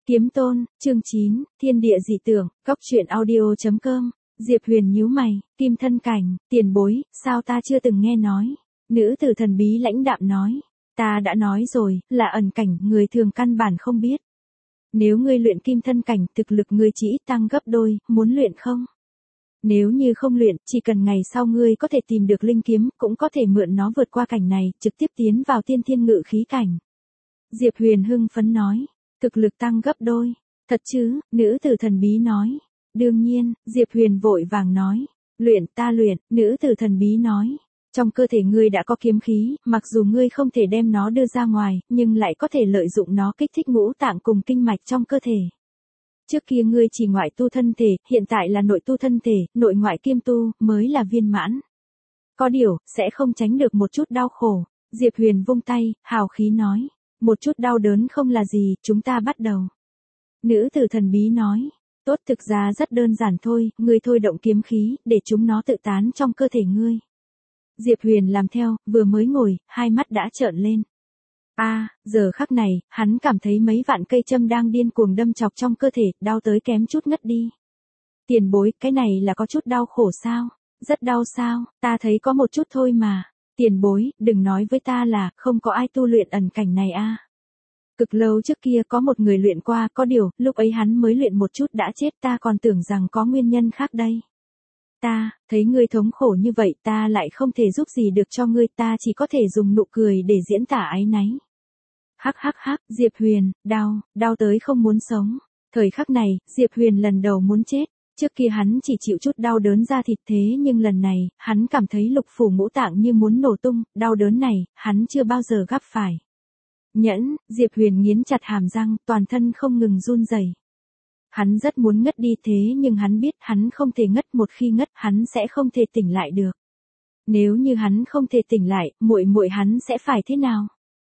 Kiếm Tôn, chương 9, Thiên địa dị tưởng, Cóc truyện audio.com. Diệp Huyền nhíu mày, Kim Thân Cảnh, tiền bối, sao ta chưa từng nghe nói. Nữ tử thần bí lãnh đạm nói, ta đã nói rồi, là ẩn cảnh, người thường căn bản không biết. Nếu ngươi luyện Kim Thân Cảnh, thực lực ngươi chỉ tăng gấp đôi, muốn luyện không? Nếu như không luyện, chỉ cần ngày sau ngươi có thể tìm được linh kiếm, cũng có thể mượn nó vượt qua cảnh này, trực tiếp tiến vào tiên thiên ngự khí cảnh. Diệp Huyền hưng phấn nói, thực lực tăng gấp đôi. Thật chứ? Nữ tử thần bí nói. Đương nhiên, Diệp Huyền vội vàng nói. Luyện ta luyện, nữ tử thần bí nói. Trong cơ thể ngươi đã có kiếm khí, mặc dù ngươi không thể đem nó đưa ra ngoài, nhưng lại có thể lợi dụng nó kích thích ngũ tạng cùng kinh mạch trong cơ thể. Trước kia ngươi chỉ ngoại tu thân thể, hiện tại là nội tu thân thể, nội ngoại kiêm tu, mới là viên mãn. Có điều, sẽ không tránh được một chút đau khổ. Diệp Huyền vung tay, hào khí nói. Một chút đau đớn không là gì, chúng ta bắt đầu. Nữ tử thần bí nói. Tốt, thực ra rất đơn giản thôi, ngươi thôi động kiếm khí, để chúng nó tự tán trong cơ thể ngươi. Diệp Huyền làm theo, vừa mới ngồi, hai mắt đã trợn lên. Giờ khắc này, hắn cảm thấy mấy vạn cây châm đang điên cuồng đâm chọc trong cơ thể, đau tới kém chút ngất đi. Tiền bối, cái này là có chút đau khổ sao? Rất đau sao? Ta thấy có một chút thôi mà. Tiền bối, đừng nói với ta là, không có ai tu luyện ẩn cảnh này a. Cực lâu trước kia có một người luyện qua, có điều, lúc ấy hắn mới luyện một chút đã chết, ta còn tưởng rằng có nguyên nhân khác đây. Ta, thấy ngươi thống khổ như vậy, ta lại không thể giúp gì được cho ngươi, ta chỉ có thể dùng nụ cười để diễn tả áy náy. Hắc, Diệp Huyền, đau tới không muốn sống. Thời khắc này, Diệp Huyền lần đầu muốn chết. Trước kia hắn chỉ chịu chút đau đớn da thịt, thế nhưng lần này, hắn cảm thấy lục phủ ngũ tạng như muốn nổ tung, đau đớn này, hắn chưa bao giờ gặp phải. Nhẫn, Diệp Huyền nghiến chặt hàm răng, toàn thân không ngừng run rẩy. Hắn rất muốn ngất đi, thế nhưng hắn biết hắn không thể ngất, một khi ngất hắn sẽ không thể tỉnh lại được. Nếu như hắn không thể tỉnh lại, muội muội hắn sẽ phải thế nào?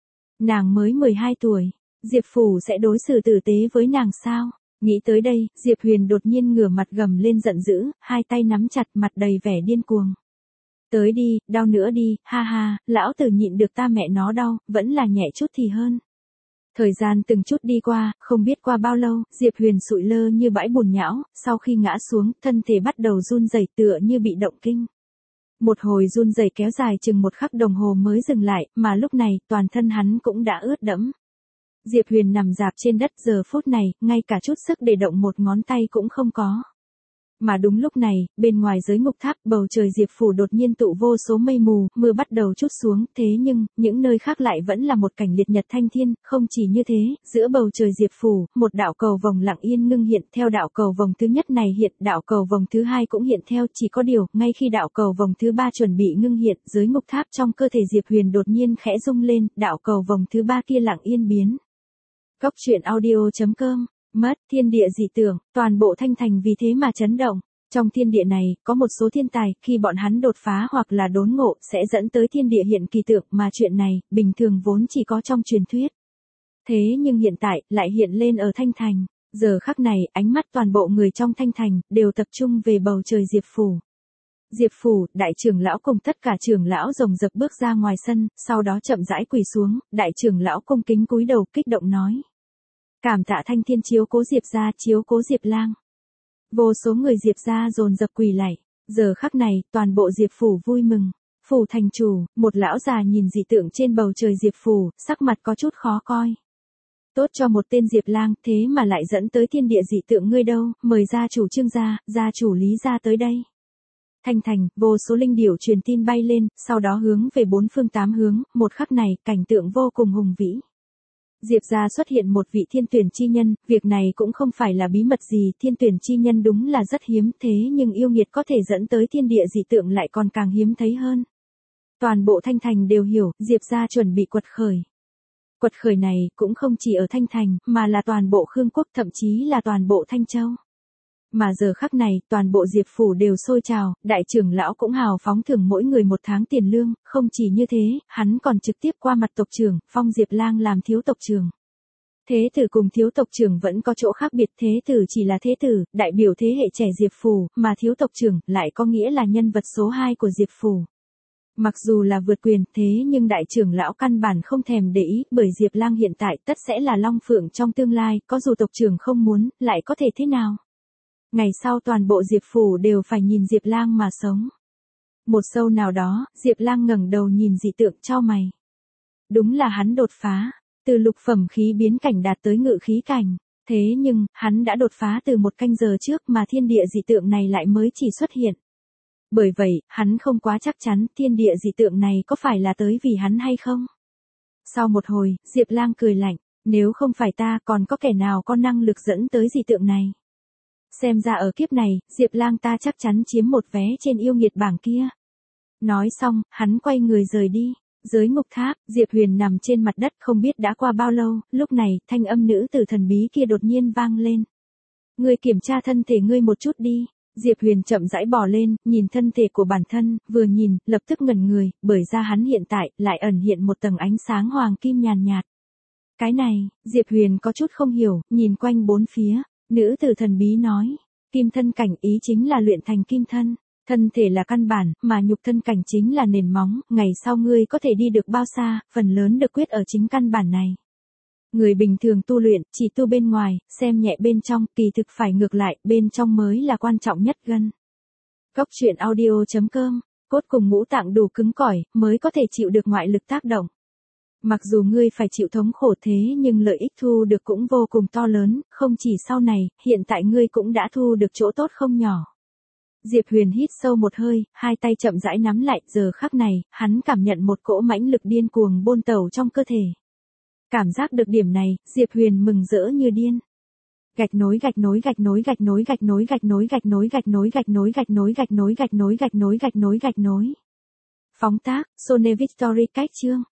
Nàng mới 12 tuổi, Diệp Phủ sẽ đối xử tử tế với nàng sao? Nghĩ tới đây, Diệp Huyền đột nhiên ngửa mặt gầm lên giận dữ, hai tay nắm chặt, mặt đầy vẻ điên cuồng. Tới đi, đau nữa đi, ha ha, lão tử nhịn được, ta mẹ nó đau, vẫn là nhẹ chút thì hơn. Thời gian từng chút đi qua, không biết qua bao lâu, Diệp Huyền sụi lơ như bãi bùn nhão, sau khi ngã xuống, thân thể bắt đầu run rẩy tựa như bị động kinh. Một hồi run rẩy kéo dài chừng một khắc đồng hồ mới dừng lại, mà lúc này, toàn thân hắn cũng đã ướt đẫm. Diệp Huyền nằm rạp trên đất, giờ phút này, ngay cả chút sức để động một ngón tay cũng không có. Mà đúng lúc này, bên ngoài giới ngục tháp, bầu trời Diệp Phủ đột nhiên tụ vô số mây mù, mưa bắt đầu trút xuống, thế nhưng, những nơi khác lại vẫn là một cảnh liệt nhật thanh thiên, không chỉ như thế, giữa bầu trời Diệp Phủ, một đạo cầu vồng lặng yên ngưng hiện, theo đạo cầu vồng thứ nhất này hiện, đạo cầu vồng thứ hai cũng hiện theo, chỉ có điều, ngay khi đạo cầu vồng thứ ba chuẩn bị ngưng hiện, giới ngục tháp trong cơ thể Diệp Huyền đột nhiên khẽ rung lên, đạo cầu vồng thứ ba kia lặng yên biến. Cóc truyện audio.com. Mất, thiên địa dị tưởng, toàn bộ Thanh Thành vì thế mà chấn động. Trong thiên địa này, có một số thiên tài, khi bọn hắn đột phá hoặc là đốn ngộ, sẽ dẫn tới thiên địa hiện kỳ tượng, mà chuyện này, bình thường vốn chỉ có trong truyền thuyết. Thế nhưng hiện tại, lại hiện lên ở Thanh Thành. Giờ khắc này, ánh mắt toàn bộ người trong Thanh Thành, đều tập trung về bầu trời Diệp Phủ. Diệp Phủ, đại trưởng lão cùng tất cả trưởng lão rồng rập bước ra ngoài sân, sau đó chậm rãi quỳ xuống, đại trưởng lão cung kính cúi đầu kích động nói. Cảm tạ Thanh Thiên chiếu cố Diệp gia, chiếu cố Diệp Lang. Vô số người Diệp gia dồn dập quỳ lạy. Giờ khắc này, toàn bộ Diệp Phủ vui mừng. Phủ thành chủ, một lão già nhìn dị tượng trên bầu trời Diệp Phủ, sắc mặt có chút khó coi. Tốt cho một tên Diệp Lang, thế mà lại dẫn tới thiên địa dị tượng, ngươi đâu, mời gia chủ Trương gia chủ Lý gia tới đây. Thanh Thành, vô số linh điểu truyền tin bay lên, sau đó hướng về bốn phương tám hướng, một khắc này, cảnh tượng vô cùng hùng vĩ. Diệp gia xuất hiện một vị thiên tuyển chi nhân, việc này cũng không phải là bí mật gì, thiên tuyển chi nhân đúng là rất hiếm, thế nhưng yêu nghiệt có thể dẫn tới thiên địa dị tượng lại còn càng hiếm thấy hơn. Toàn bộ Thanh Thành đều hiểu, Diệp gia chuẩn bị quật khởi. Quật khởi này cũng không chỉ ở Thanh Thành, mà là toàn bộ Khương Quốc, thậm chí là toàn bộ Thanh Châu. Mà giờ khắc này, toàn bộ Diệp Phủ đều sôi trào, đại trưởng lão cũng hào phóng thưởng mỗi người một tháng tiền lương, không chỉ như thế, hắn còn trực tiếp qua mặt tộc trưởng, phong Diệp Lang làm thiếu tộc trưởng. Thế tử cùng thiếu tộc trưởng vẫn có chỗ khác biệt, thế tử chỉ là thế tử, đại biểu thế hệ trẻ Diệp Phủ, mà thiếu tộc trưởng lại có nghĩa là nhân vật số 2 của Diệp Phủ. Mặc dù là vượt quyền thế nhưng đại trưởng lão căn bản không thèm để ý, bởi Diệp Lang hiện tại tất sẽ là Long Phượng trong tương lai, có dù tộc trưởng không muốn, lại có thể thế nào. Ngày sau toàn bộ Diệp Phủ đều phải nhìn Diệp Lang mà sống. Một sâu nào đó, Diệp Lang ngẩng đầu nhìn dị tượng chau mày. Đúng là hắn đột phá, từ lục phẩm khí biến cảnh đạt tới ngự khí cảnh. Thế nhưng, hắn đã đột phá từ một canh giờ trước mà thiên địa dị tượng này lại mới chỉ xuất hiện. Bởi vậy, hắn không quá chắc chắn thiên địa dị tượng này có phải là tới vì hắn hay không. Sau một hồi, Diệp Lang cười lạnh, nếu không phải ta còn có kẻ nào có năng lực dẫn tới dị tượng này. Xem ra ở kiếp này, Diệp Lang ta chắc chắn chiếm một vé trên yêu nghiệt bảng kia. Nói xong, hắn quay người rời đi. Dưới ngục tháp, Diệp Huyền nằm trên mặt đất không biết đã qua bao lâu, lúc này, thanh âm nữ tử thần bí kia đột nhiên vang lên. Ngươi kiểm tra thân thể ngươi một chút đi. Diệp Huyền chậm rãi bò lên, nhìn thân thể của bản thân, vừa nhìn, lập tức ngẩn người, bởi ra hắn hiện tại, lại ẩn hiện một tầng ánh sáng hoàng kim nhàn nhạt. Cái này, Diệp Huyền có chút không hiểu, nhìn quanh bốn phía, nữ tử thần bí nói, kim thân cảnh ý chính là luyện thành kim thân. Thân thể là căn bản, mà nhục thân cảnh chính là nền móng, ngày sau ngươi có thể đi được bao xa, phần lớn được quyết ở chính căn bản này. Người bình thường tu luyện, chỉ tu bên ngoài, xem nhẹ bên trong, kỳ thực phải ngược lại, bên trong mới là quan trọng nhất gân. Cốc truyện audio.com, cốt cùng ngũ tạng đủ cứng cỏi, mới có thể chịu được ngoại lực tác động. Mặc dù ngươi phải chịu thống khổ thế nhưng lợi ích thu được cũng vô cùng to lớn, không chỉ sau này, hiện tại ngươi cũng đã thu được chỗ tốt không nhỏ. Diệp Huyền hít sâu một hơi, hai tay chậm rãi nắm lại, giờ khắc này, hắn cảm nhận một cỗ mãnh lực điên cuồng bôn tẩu trong cơ thể. Cảm giác được điểm này, Diệp Huyền mừng rỡ như điên. Gạch nối gạch nối gạch nối gạch nối gạch nối gạch nối gạch nối gạch nối gạch nối gạch nối gạch nối gạch nối gạch nối gạch nối gạch nối. Phóng tác, Sone Victory cách chương.